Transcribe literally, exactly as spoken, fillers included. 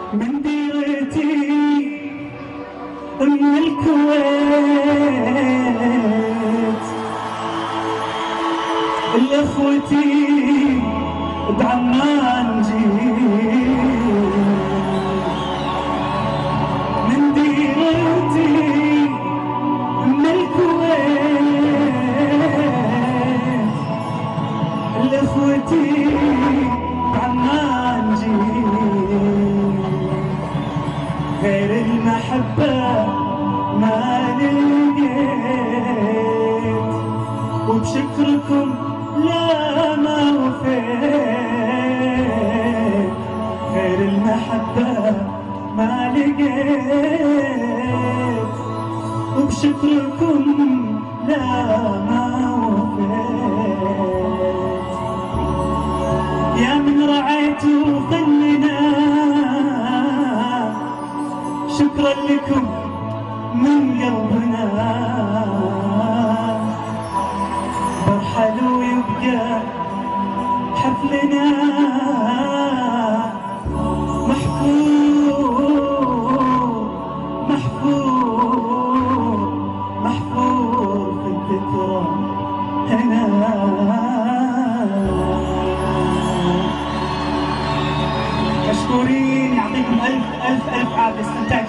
من ديرتي من الكويت لاخوتي بعمان جيت من ديرتي من الكويت لاخوتي بعمان جيت غير المحبة ما لقيت وبشكركم لا ما وفيت غير المحبة ما لقيت وبشكركم لا ما وفيت يا من رعيتوا خلنا شكرا لكم من قلبنا برحل ويبقى حفلنا محفوظ محفوظ محفوظ في الذكرى هنا. مشكورين، يعطيكم ألف ألف ألف عافية.